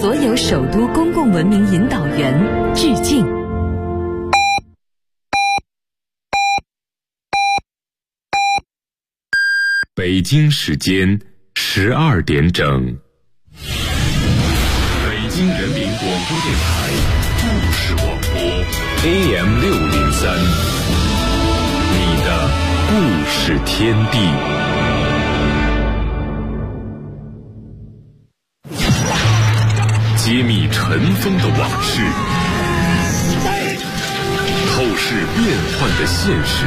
所有首都公共文明引导员致敬。 北京时间12点整，北京人民广播电台故事广播 AM603， 你的故事天地。揭秘尘封的往事，透视变幻的现实，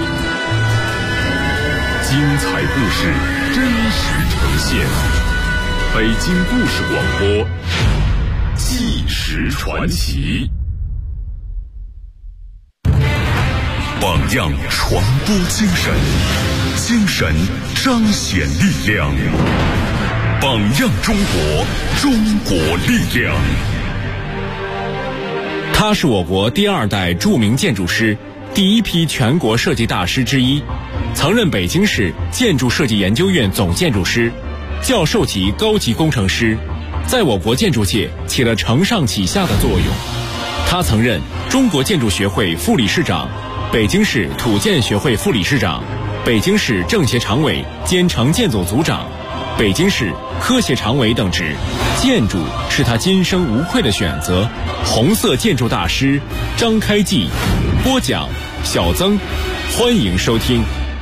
精彩故事真实呈现。北京故事广播，纪实传奇。榜样传播精神，精神彰显力量。榜样中国，中国力量。 他是我国第2代著名建筑师，第一批全国设计大师之一，曾任北京市建筑设计研究院总建筑师、教授级高级工程师，在我国建筑界起了承上启下的作用。他曾任中国建筑学会副理事长、北京市土建学会副理事长、北京市政协常委兼城建组组长、北京市科协常委等职。建筑是他今生无愧的选择。红色建筑大师张开济，播讲小曾，欢迎收听。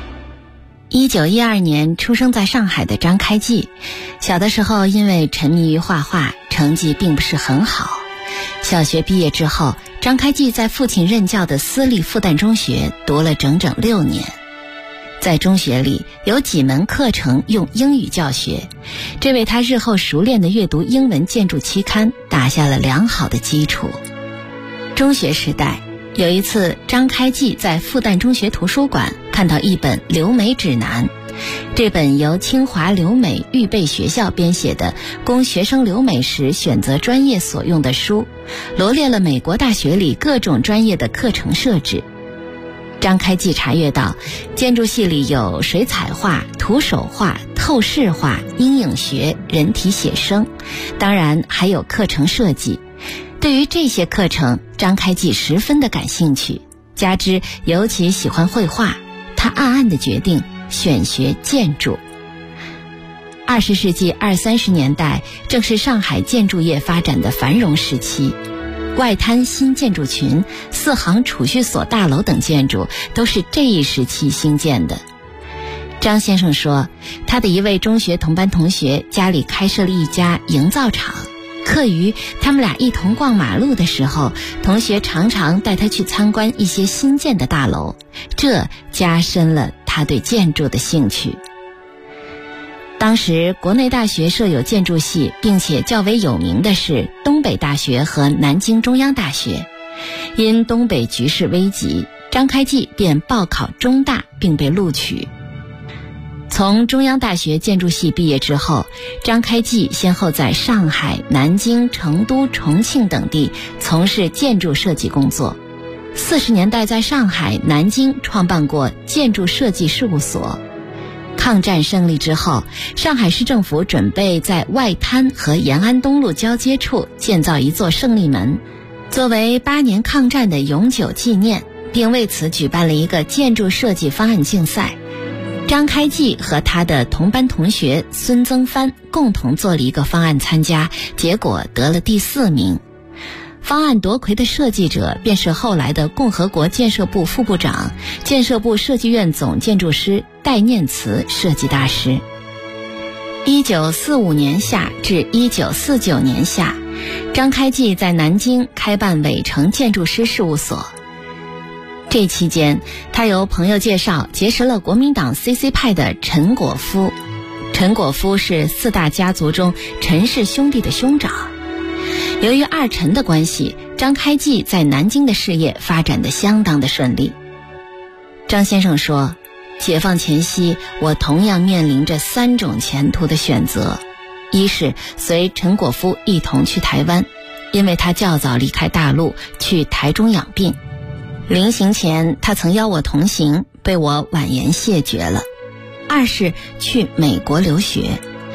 1912年出生在上海的张开济，小的时候因为沉迷于画画，成绩并不是很好。小学毕业之后，张开济在父亲任教的私立复旦中学读了整整6年。在中学里有几门课程用英语教学，这为他日后熟练的阅读英文建筑期刊打下了良好的基础。中学时代，有一次张开济在复旦中学图书馆看到一本留美指南，这本由清华留美预备学校编写的供学生留美时选择专业所用的书，罗列了美国大学里各种专业的课程设置。张开济查阅到，建筑系里有水彩画、徒手画、透视画、阴影学、人体写生，当然还有课程设计。对于这些课程，张开济十分的感兴趣，加之尤其喜欢绘画，他暗暗地决定选学建筑。20世纪20-30年代正是上海建筑业发展的繁荣时期，外滩新建筑群、4行储蓄所大楼等建筑都是这一时期兴建的。张先生说，他的一位中学同班同学家里开设了一家营造厂，课余他们俩一同逛马路的时候，同学常常带他去参观一些新建的大楼，这加深了他对建筑的兴趣。当时国内大学设有建筑系，并且较为有名的是东北大学和南京中央大学。因东北局势危急，张开济便报考中大并被录取。从中央大学建筑系毕业之后，张开济先后在上海、南京、成都、重庆等地从事建筑设计工作。40年代在上海、南京创办过建筑设计事务所。抗战胜利之后，上海市政府准备在外滩和延安东路交接处建造一座胜利门，作为8年抗战的永久纪念，并为此举办了一个建筑设计方案竞赛。张开济和他的同班同学孙增帆共同做了一个方案参加，结果得了第4名。方案夺魁的设计者便是后来的共和国建设部副部长、建设部设计院总建筑师戴念慈设计大师。1945年夏至1949年夏，张开济在南京开办伟成建筑师事务所。这期间，他由朋友介绍结识了国民党 CC 派的陈果夫。陈果夫是4大家族中陈氏兄弟的兄长。由于二陈的关系，张开济在南京的事业发展得相当的顺利。张先生说，解放前夕，我同样面临着3种前途的选择。一是随陈果夫一同去台湾，因为他较早离开大陆去台中养病。临行前，他曾邀我同行，被我婉言谢绝了。2是去美国留学。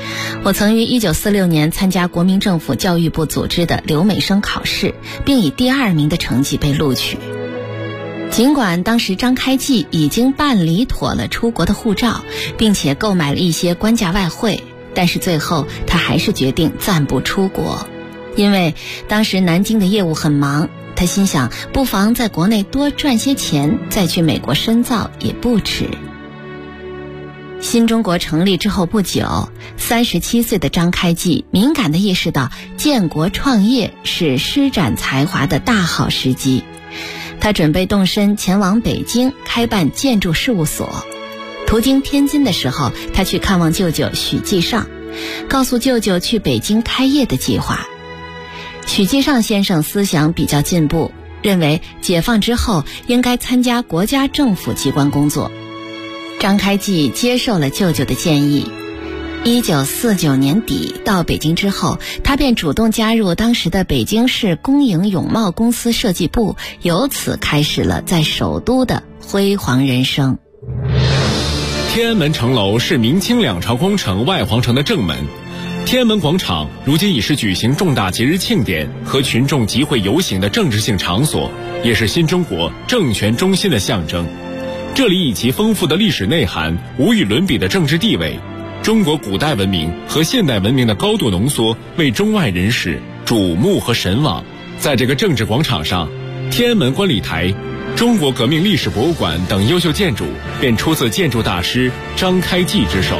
我曾于1946年参加国民政府教育部组织的留美生考试，并以第2名的成绩被录取。尽管当时张开济已经办理妥了出国的护照，并且购买了一些官价外汇，但是最后他还是决定暂不出国，因为当时南京的业务很忙，他心想不妨在国内多赚些钱，再去美国深造也不迟。新中国成立之后不久，37岁的张开济敏感地意识到建国创业是施展才华的大好时机。他准备动身前往北京开办建筑事务所。途经天津的时候，他去看望舅舅许继尚，告诉舅舅去北京开业的计划。许继尚先生思想比较进步，认为解放之后应该参加国家政府机关工作。张开济接受了舅舅的建议。1949年底到北京之后，他便主动加入当时的北京市工营永茂公司设计部，由此开始了在首都的辉煌人生。 天安门城楼是明清两朝工程外皇城的正门，天安门广场如今已是举行重大节日庆典和群众集会游行的政治性场所，也是新中国政权中心的象征。这里以其丰富的历史内涵、无与伦比的政治地位，中国古代文明和现代文明的高度浓缩，为中外人士瞩目和神往。在这个政治广场上，天安门观礼台、中国革命历史博物馆等优秀建筑便出自建筑大师张开济之手。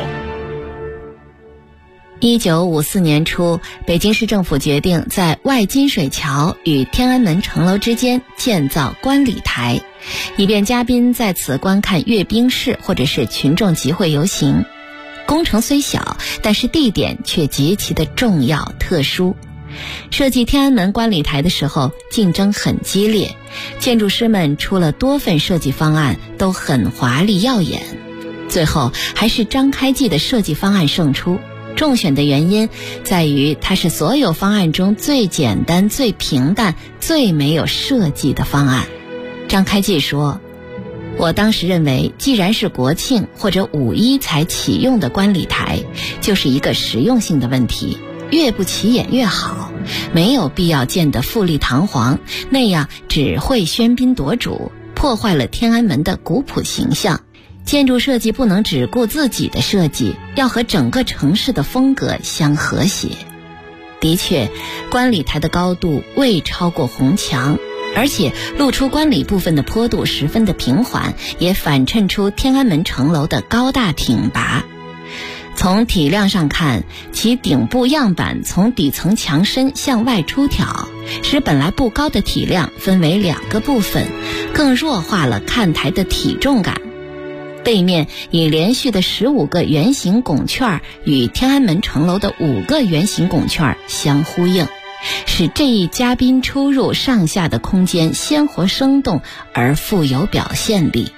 1954年初，北京市政府决定在外金水桥与天安门城楼之间建造观礼台，以便嘉宾在此观看阅兵式或者是群众集会游行。工程虽小，但是地点却极其的重要特殊。设计天安门观礼台的时候，竞争很激烈，建筑师们出了多份设计方案，都很华丽耀眼。最后还是张开济的设计方案胜出。中选的原因在于它是所有方案中最简单、最平淡、最没有设计的方案。张开济说，我当时认为，既然是国庆或者5·1才启用的观礼台，就是一个实用性的问题，越不起眼越好，没有必要建得富丽堂皇，那样只会喧宾夺主，破坏了天安门的古朴形象。建筑设计不能只顾自己的设计，要和整个城市的风格相和谐。的确，观礼台的高度未超过红墙，而且露出观礼部分的坡度十分的平缓，也反衬出天安门城楼的高大挺拔。从体量上看，其顶部样板从底层墙身向外出挑，使本来不高的体量分为2个部分，更弱化了看台的体重感。背面以连续的15个圆形拱券与天安门城楼的5个圆形拱券相呼应，使这一嘉宾出入上下的空间鲜活生动而富有表现力。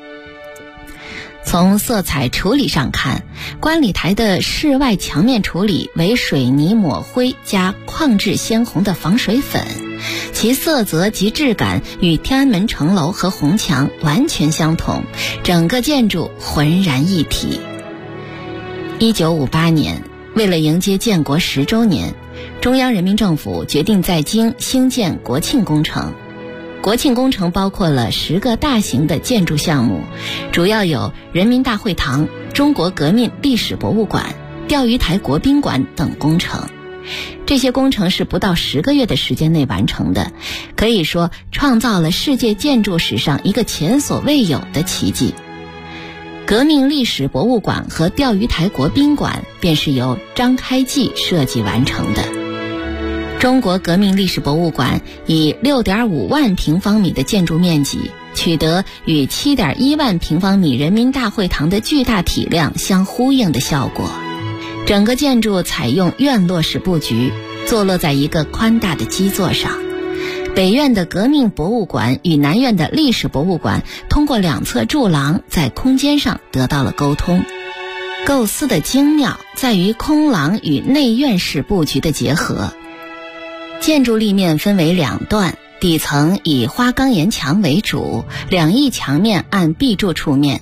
从色彩处理上看，观礼台的室外墙面处理为水泥抹灰加矿质鲜红的防水粉，其色泽及质感与天安门城楼和红墙完全相同，整个建筑浑然一体。1958年，为了迎接建国10周年，中央人民政府决定在京兴建国庆工程。国庆工程包括了10个大型的建筑项目，主要有人民大会堂、中国革命历史博物馆、钓鱼台国宾馆等工程。这些工程是不到10个月的时间内完成的，可以说创造了世界建筑史上一个前所未有的奇迹。革命历史博物馆和钓鱼台国宾馆便是由张开济设计完成的。中国革命历史博物馆以 6.5 万平方米的建筑面积，取得与 7.1 万平方米人民大会堂的巨大体量相呼应的效果。整个建筑采用院落式布局，坐落在一个宽大的基座上。北院的革命博物馆与南院的历史博物馆通过2侧柱廊在空间上得到了沟通。构思的精妙在于空廊与内院式布局的结合。建筑立面分为2段，底层以花岗岩墙为主，2翼墙面按壁柱触面，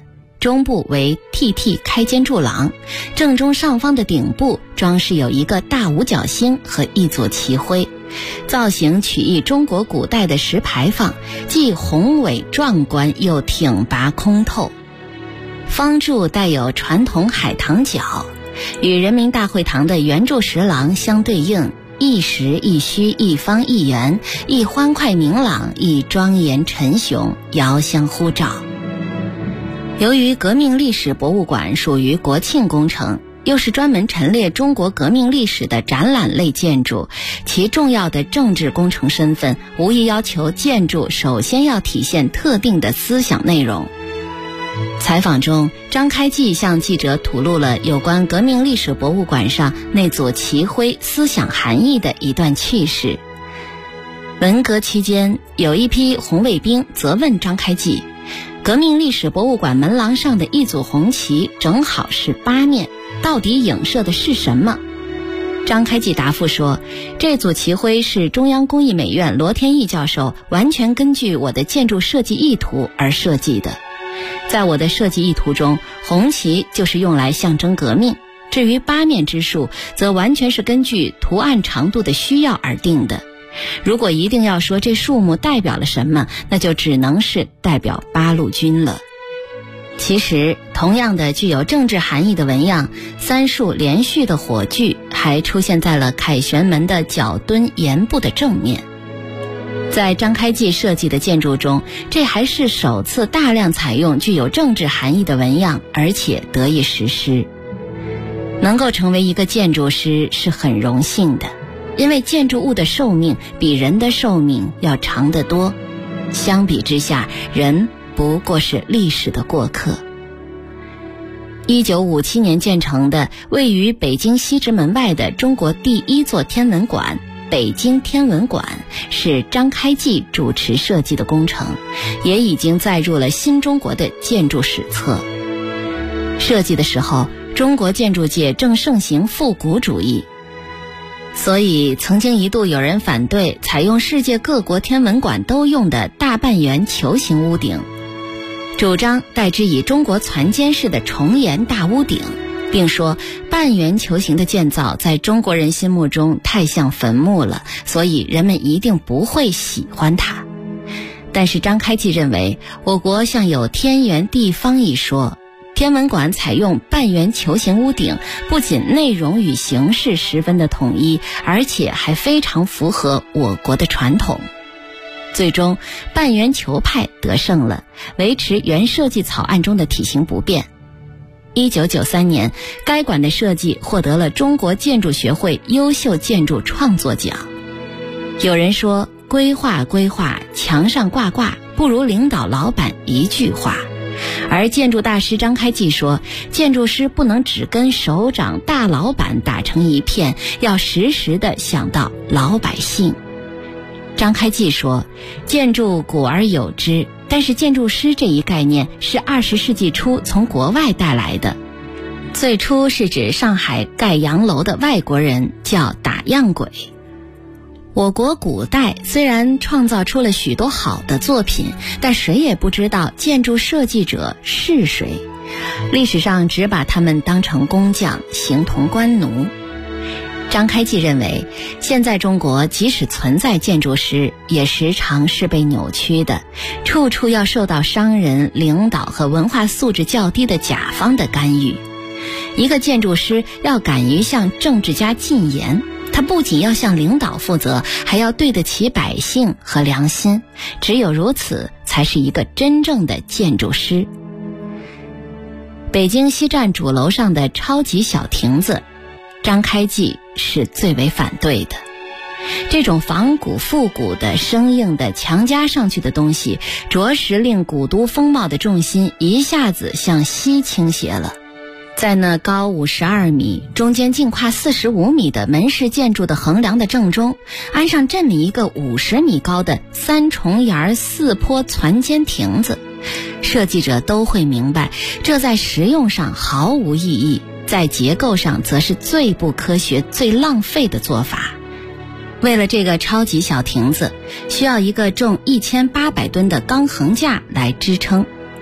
中部为 TT 开间柱廊，正中上方的顶部装饰有一个大五角星和一组旗徽，造型取意中国古代的石牌坊，既宏伟壮观又挺拔空透。方柱带有传统海棠角，与人民大会堂的圆柱石廊相对应，一实一虚，一方一圆，一欢快明朗，一庄严沉雄，遥相呼照。由于革命历史博物馆属于国庆工程，又是专门陈列中国革命历史的展览类建筑，其重要的政治工程身份无疑要求建筑首先要体现特定的思想内容。采访中，张开济向记者吐露了有关革命历史博物馆上那组旗徽思想含义的一段趣事。文革期间，有一批红卫兵责问张开济，革命历史博物馆门廊上的一组红旗正好是8面，到底影射的是什么？张开济答复说，这组旗徽是中央工艺美院罗天益教授完全根据我的建筑设计意图而设计的。在我的设计意图中，红旗就是用来象征革命，至于8面之数，则完全是根据图案长度的需要而定的。如果一定要说这数目代表了什么，那就只能是代表8路军了。其实，同样的具有政治含义的纹样，3束连续的火炬还出现在了凯旋门的角墩檐部的正面。在张开济设计的建筑中，这还是首次大量采用具有政治含义的纹样，而且得以实施。能够成为一个建筑师是很荣幸的，因为建筑物的寿命比人的寿命要长得多。相比之下，人不过是历史的过客。1957年建成的位于北京西直门外的中国第1座天文馆北京天文馆，是张开济主持设计的工程，也已经载入了新中国的建筑史册。设计的时候，中国建筑界正盛行复古主义，所以曾经一度有人反对采用世界各国天文馆都用的大半圆球形屋顶，主张代之以中国攒尖式的重檐大屋顶，并说半圆球形的建造在中国人心目中太像坟墓了，所以人们一定不会喜欢它。但是张开济认为，我国像有天圆地方一说，天文馆采用半圆球形屋顶，不仅内容与形式十分的统一，而且还非常符合我国的传统。最终，半圆球派得胜了，维持原设计草案中的体型不变。1993年，该馆的设计获得了中国建筑学会优秀建筑创作奖。有人说，规划规划，墙上挂挂，不如领导老板一句话。而建筑大师张开济说，建筑师不能只跟首长大老板打成一片，要时时地想到老百姓。张开济说，建筑古而有之，但是建筑师这一概念是20世纪初从国外带来的。最初是指上海盖洋楼的外国人，叫打样鬼。我国古代虽然创造出了许多好的作品，但谁也不知道建筑设计者是谁，历史上只把他们当成工匠，形同官奴。张开济认为，现在中国即使存在建筑师，也时常是被扭曲的，处处要受到商人、领导和文化素质较低的甲方的干预。一个建筑师要敢于向政治家进言，他不仅要向领导负责，还要对得起百姓和良心，只有如此，才是一个真正的建筑师。北京西站主楼上的超级小亭子，张开济是最为反对的。这种仿古复古的生硬的强加上去的东西，着实令古都风貌的重心一下子向西倾斜了。在那高52米，中间净跨45米的门式建筑的横梁的正中，安上这么一个50米高的3重檐4坡攒尖亭子，设计者都会明白，这在实用上毫无意义，在结构上则是最不科学、最浪费的做法。为了这个超级小亭子，需要一个重1800吨的钢横架来支撑，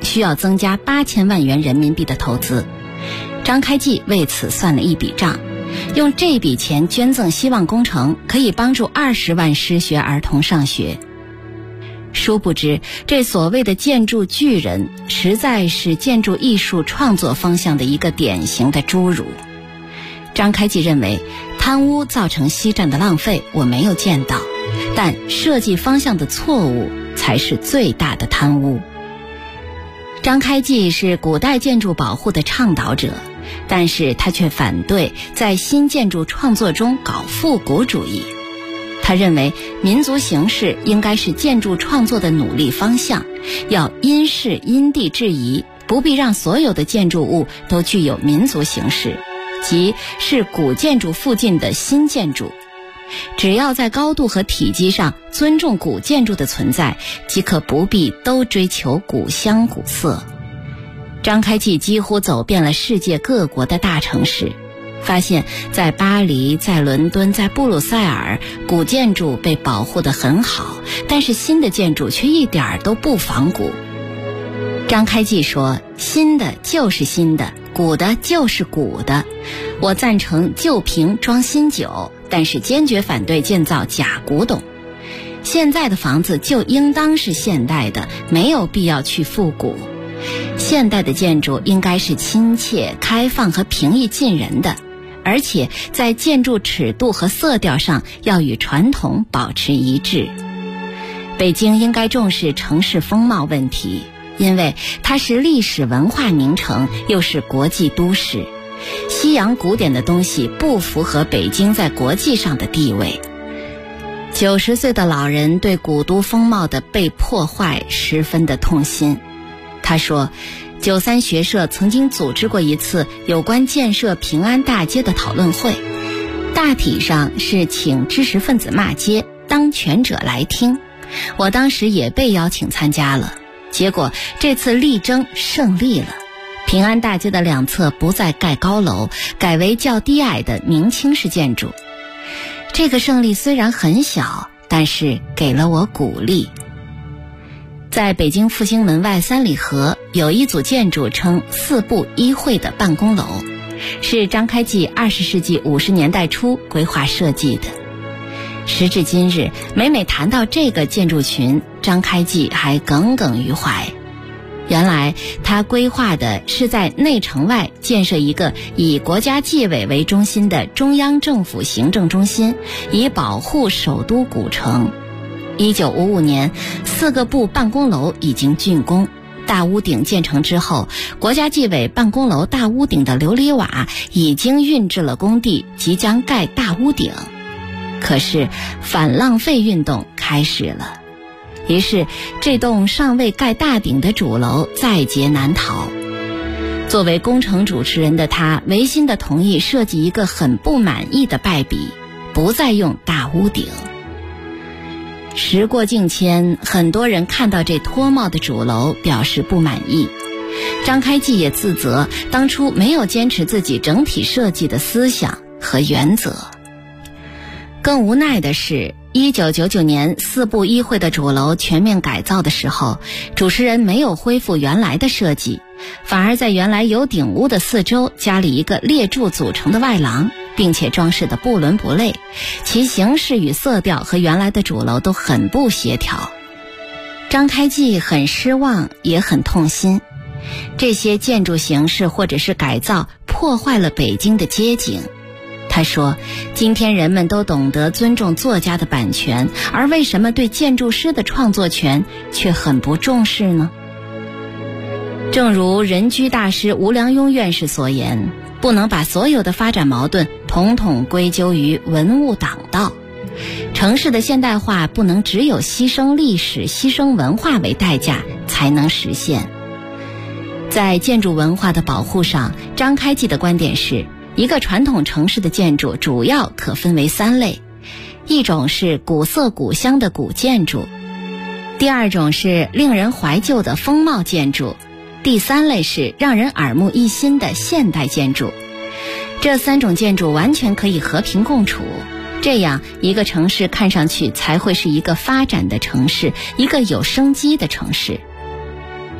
需要增加8000万元人民币的投资。张开济为此算了一笔账，用这笔钱捐赠希望工程，可以帮助20万失学儿童上学。殊不知，这所谓的建筑巨人，实在是建筑艺术创作方向的一个典型的侏儒。张开济认为，贪污造成西站的浪费，我没有见到，但设计方向的错误才是最大的贪污。张开济是古代建筑保护的倡导者，但是他却反对在新建筑创作中搞复古主义。他认为民族形式应该是建筑创作的努力方向，要因势因地制宜，不必让所有的建筑物都具有民族形式，即是古建筑附近的新建筑。只要在高度和体积上尊重古建筑的存在，即可不必都追求古香古色。张开济几乎走遍了世界各国的大城市，发现在巴黎、在伦敦、在布鲁塞尔，古建筑被保护得很好，但是新的建筑却一点都不仿古。张开济说，新的就是新的，古的就是古的。我赞成旧瓶装新酒，但是坚决反对建造假古董。现在的房子就应当是现代的，没有必要去复古。现代的建筑应该是亲切、开放和平易近人的，而且在建筑尺度和色调上要与传统保持一致。北京应该重视城市风貌问题，因为它是历史文化名城，又是国际都市。西洋古典的东西不符合北京在国际上的地位。90岁的老人对古都风貌的被破坏十分的痛心。他说，93学社曾经组织过一次有关建设平安大街的讨论会，大体上是请知识分子骂街，当权者来听。我当时也被邀请参加了，结果这次力争胜利了。平安大街的两侧不再盖高楼，改为较低矮的明清式建筑。这个胜利虽然很小，但是给了我鼓励。在北京复兴门外3里河有一组建筑称4部一会的办公楼，是张开济20世纪50年代初规划设计的。时至今日，每每谈到这个建筑群，张开济还耿耿于怀。原来他规划的是在内城外建设一个以国家纪委为中心的中央政府行政中心，以保护首都古城。1955年4个部办公楼已经竣工，大屋顶建成之后，国家纪委办公楼大屋顶的琉璃瓦已经运至了工地，即将盖大屋顶。可是反浪费运动开始了，于是这栋尚未盖大顶的主楼在劫难逃。作为工程主持人的他违心地同意设计一个很不满意的败笔，不再用大屋顶。时过境迁，很多人看到这脱帽的主楼表示不满意。张开济也自责当初没有坚持自己整体设计的思想和原则。更无奈的是，1999年4部一会的主楼全面改造的时候，主持人没有恢复原来的设计，反而在原来有顶屋的四周加了一个列柱组成的外廊，并且装饰得不伦不类，其形式与色调和原来的主楼都很不协调。张开济很失望，也很痛心。这些建筑形式或者是改造破坏了北京的街景。他说，今天人们都懂得尊重作家的版权，而为什么对建筑师的创作权却很不重视呢？正如人居大师吴良镛院士所言，不能把所有的发展矛盾统统归咎于文物党道。城市的现代化不能只有牺牲历史、牺牲文化为代价才能实现。在建筑文化的保护上，张开济的观点是，一个传统城市的建筑主要可分为3类，一种是古色古香的古建筑，第二种是令人怀旧的风貌建筑，第3类是让人耳目一新的现代建筑。这3种建筑完全可以和平共处，这样一个城市看上去才会是一个发展的城市，一个有生机的城市。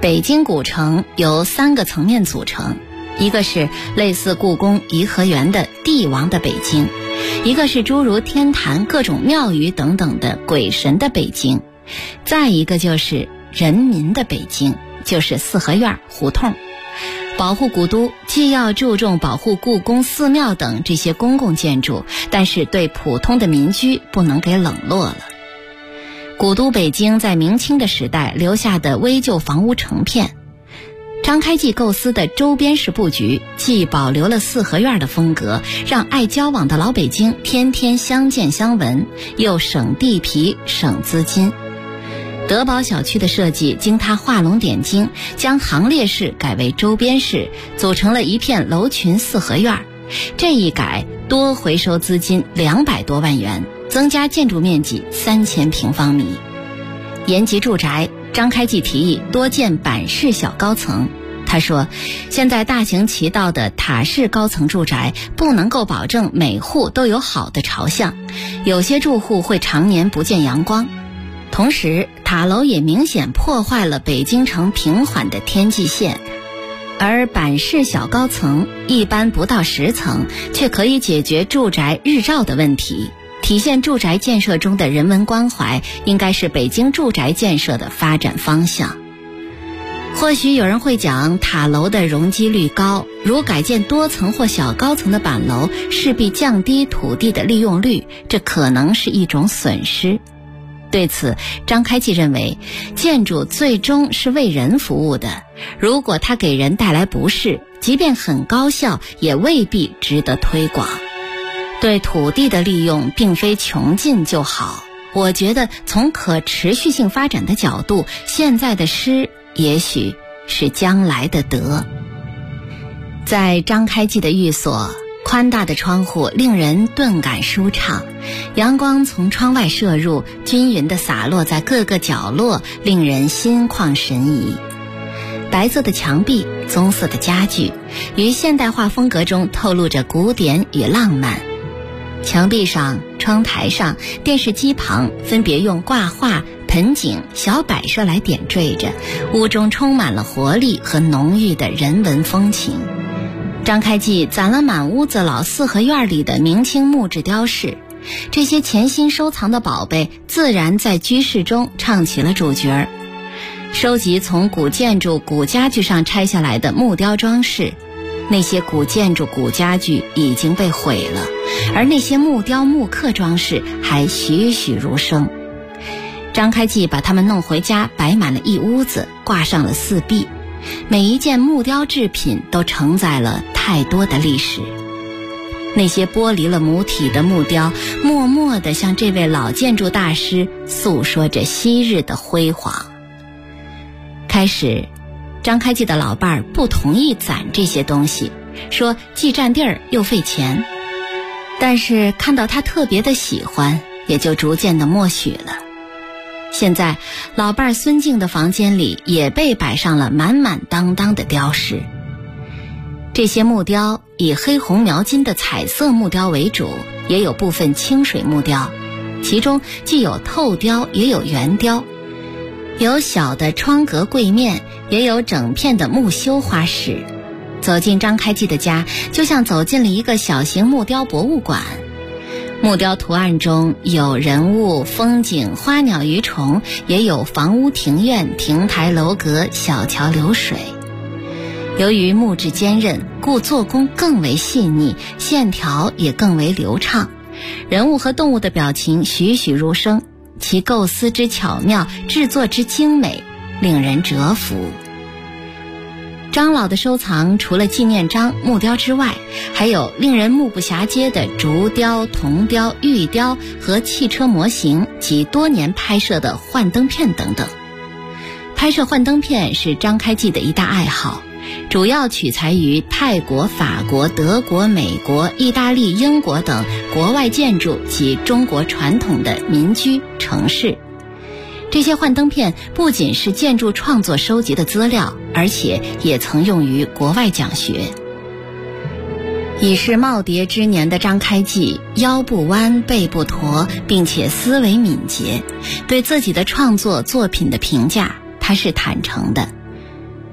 北京古城由3个层面组成，一个是类似故宫颐和园的帝王的北京，一个是诸如天坛、各种庙宇等等的鬼神的北京，再一个就是人民的北京，就是四合院、胡同。保护古都既要注重保护故宫、寺庙等这些公共建筑，但是对普通的民居不能给冷落了。古都北京在明清的时代留下的危旧房屋成片，张开济构思的周边式布局既保留了四合院的风格，让爱交往的老北京天天相见相闻，又省地皮省资金。德宝小区的设计经他画龙点睛，将行列式改为周边式，组成了一片楼群四合院。这一改多回收资金200多万元，增加建筑面积3000平方米。延吉住宅，张开济提议多建板式小高层。他说，现在大行其道的塔式高层住宅不能够保证每户都有好的朝向，有些住户会常年不见阳光。同时，塔楼也明显破坏了北京城平缓的天际线，而板式小高层一般不到10层，却可以解决住宅日照的问题。体现住宅建设中的人文关怀，应该是北京住宅建设的发展方向。或许有人会讲，塔楼的容积率高，如改建多层或小高层的板楼，势必降低土地的利用率，这可能是一种损失。对此，张开济认为，建筑最终是为人服务的，如果它给人带来不适，即便很高效，也未必值得推广。对土地的利用并非穷尽就好，我觉得从可持续性发展的角度，现在的失也许是将来的得。在张开济的寓所，宽大的窗户令人顿感舒畅，阳光从窗外射入，均匀地洒落在各个角落，令人心旷神怡。白色的墙壁，棕色的家具，于现代化风格中透露着古典与浪漫。墙壁上、窗台上、电视机旁分别用挂画、盆景、小摆设来点缀着，屋中充满了活力和浓郁的人文风情。张开济攒了满屋子老四合院里的明清木质雕饰，这些潜心收藏的宝贝自然在居室中唱起了主角。收集从古建筑、古家具上拆下来的木雕装饰，那些古建筑、古家具已经被毁了，而那些木雕、木刻装饰还栩栩如生。张开济把它们弄回家，摆满了一屋子，挂上了4壁。每一件木雕制品都承载了太多的历史。那些剥离了母体的木雕，默默地向这位老建筑大师诉说着昔日的辉煌。开始，张开济的老伴儿不同意攒这些东西，说既占地儿又费钱。但是看到他特别的喜欢，也就逐渐的默许了。现在老伴儿孙静的房间里也被摆上了满满当当的雕饰。这些木雕以黑红描金的彩色木雕为主，也有部分清水木雕，其中既有透雕也有圆雕，有小的窗格柜面，也有整片的木修花饰。走进张开济的家，就像走进了一个小型木雕博物馆。木雕图案中有人物、风景、花鸟鱼虫，也有房屋、庭院、亭台楼阁、小桥流水。由于木质坚韧，故做工更为细腻，线条也更为流畅，人物和动物的表情栩栩如生，其构思之巧妙，制作之精美，令人折服。张老的收藏除了纪念章、木雕之外，还有令人目不暇接的竹雕、铜雕、玉雕和汽车模型及多年拍摄的幻灯片等等。拍摄幻灯片是张开济的一大爱好，主要取材于泰国、法国、德国、美国、意大利、英国等国外建筑及中国传统的民居、城市。这些幻灯片不仅是建筑创作收集的资料，而且也曾用于国外讲学。已是耄耋之年的张开济，腰不弯，背不驼，并且思维敏捷。对自己的创作作品的评价，他是坦诚的。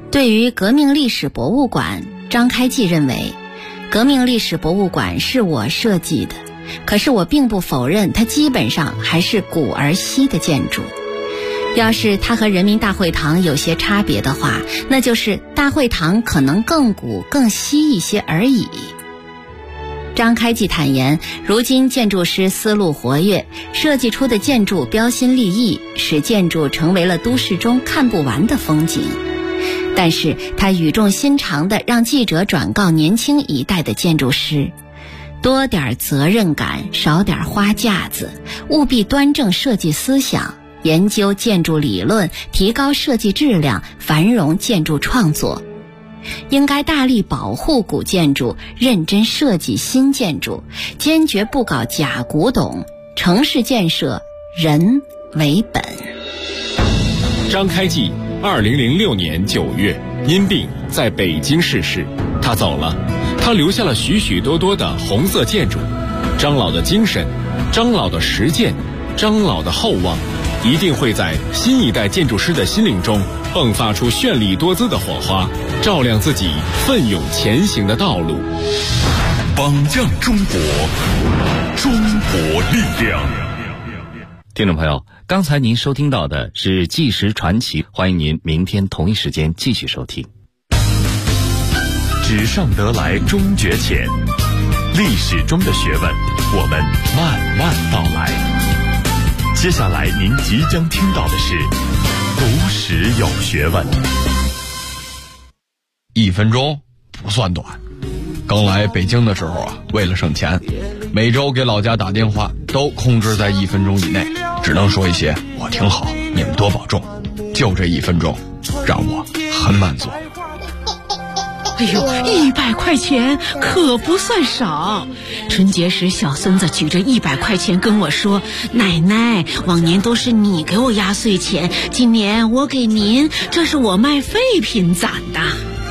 对于革命历史博物馆，张开济认为，革命历史博物馆是我设计的，可是我并不否认它基本上还是古而稀的建筑。要是它和人民大会堂有些差别的话，那就是大会堂可能更古更稀一些而已。张开济坦言，如今建筑师思路活跃，设计出的建筑标新立异，使建筑成为了都市中看不完的风景。但是他语重心长地让记者转告年轻一代的建筑师，多点责任感，少点花架子，务必端正设计思想，研究建筑理论，提高设计质量，繁荣建筑创作。应该大力保护古建筑，认真设计新建筑，坚决不搞假古董，城市建设人为本。 张开济2006年9月因病在北京逝世，他走了，他留下了许许多多的红色建筑。张老的精神，张老的实践，张老的厚望，一定会在新一代建筑师的心灵中迸发出绚丽多姿的火花，照亮自己奋勇前行的道路。 榜样中国，中国力量。 听众朋友，刚才您收听到的是《纪实传奇》，欢迎您明天同一时间继续收听。 纸上得来终觉浅，历史中的学问，我们慢慢道来。接下来您即将听到的是读史有学问。 1分钟不算短。刚来北京的时候啊，为了省钱，每周给老家打电话都控制在1分钟以内，只能说一些我挺好，你们多保重。就这1分钟，让我很满足。 哎呦，100块钱可不算少。春节时小孙子举着100块钱跟我说，奶奶，往年都是你给我压岁钱，今年我给您，这是我卖废品攒的。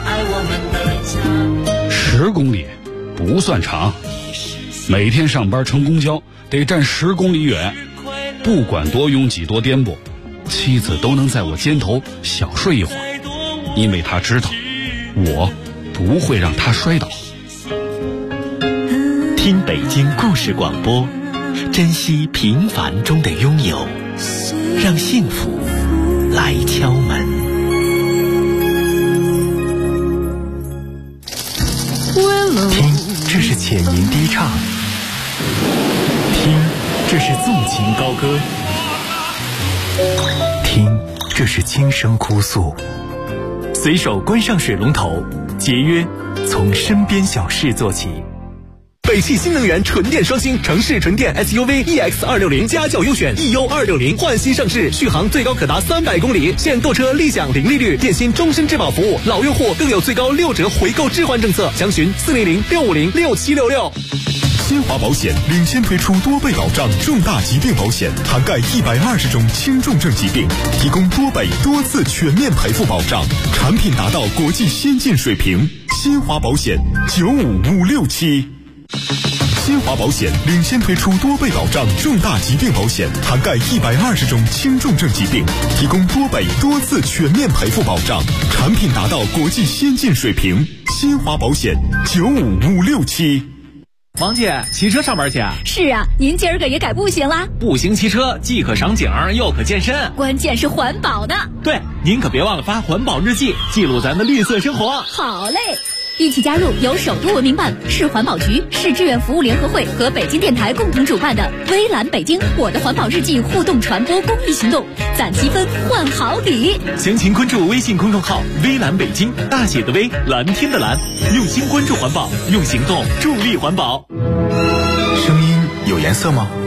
10公里不算长，每天上班乘公交得站10公里远，不管多拥挤多颠簸，妻子都能在我肩头小睡一会儿，因为她知道我不会让她摔倒。 听北京故事广播，珍惜平凡中的拥有，让幸福来敲门。听，这是浅吟低唱；听，这是纵情高歌；听，这是轻声哭诉。随手关上水龙头，节约从身边小事做起。北汽新能源纯电双星，城市纯电 SUV EX260家轿优选 EU260 换新上市，续航最高可达300公里，现购车立享零利率，电信终身质保服务，老用户更有最高6折回购置换政策，详询400-650-6766。 新华保险领先推出多倍保障重大疾病保险，涵盖120种轻重症疾病，提供多倍多次全面赔付保障，产品达到国际先进水平。新华保险95567。新华保险领先推出多倍保障重大疾病保险，涵盖120种轻重症疾病，提供多倍多次全面赔付保障，产品达到国际先进水平。新华保险95567。 王姐，骑车上班去啊？ 是啊，您今儿个也改步行啦？ 步行骑车既可赏景又可健身， 关键是环保呢。 对，您可别忘了发环保日记，记录咱的绿色生活。 好嘞。一起加入由首都文明办、市环保局、市志愿服务联合会和北京电台共同主办的微蓝北京我的环保日记互动传播公益行动，攒积分换好礼。 详情关注微信公众号微蓝北京，大写的微，蓝天的蓝，用心关注环保，用行动助力环保。 声音有颜色吗？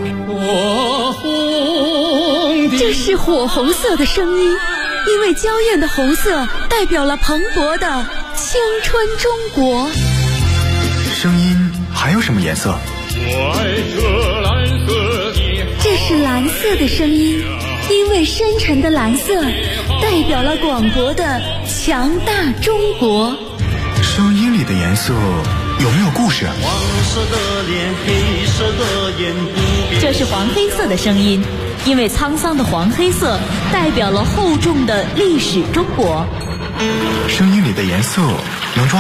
这是火红色的声音，因为娇艳的红色代表了蓬勃的青春中国。 声音还有什么颜色？ 这是蓝色的声音，因为深沉的蓝色代表了广博的强大中国。 声音里的颜色有没有故事？ 这是黄黑色的声音，因为沧桑的黄黑色代表了厚重的历史中国。 声音里的严肃能装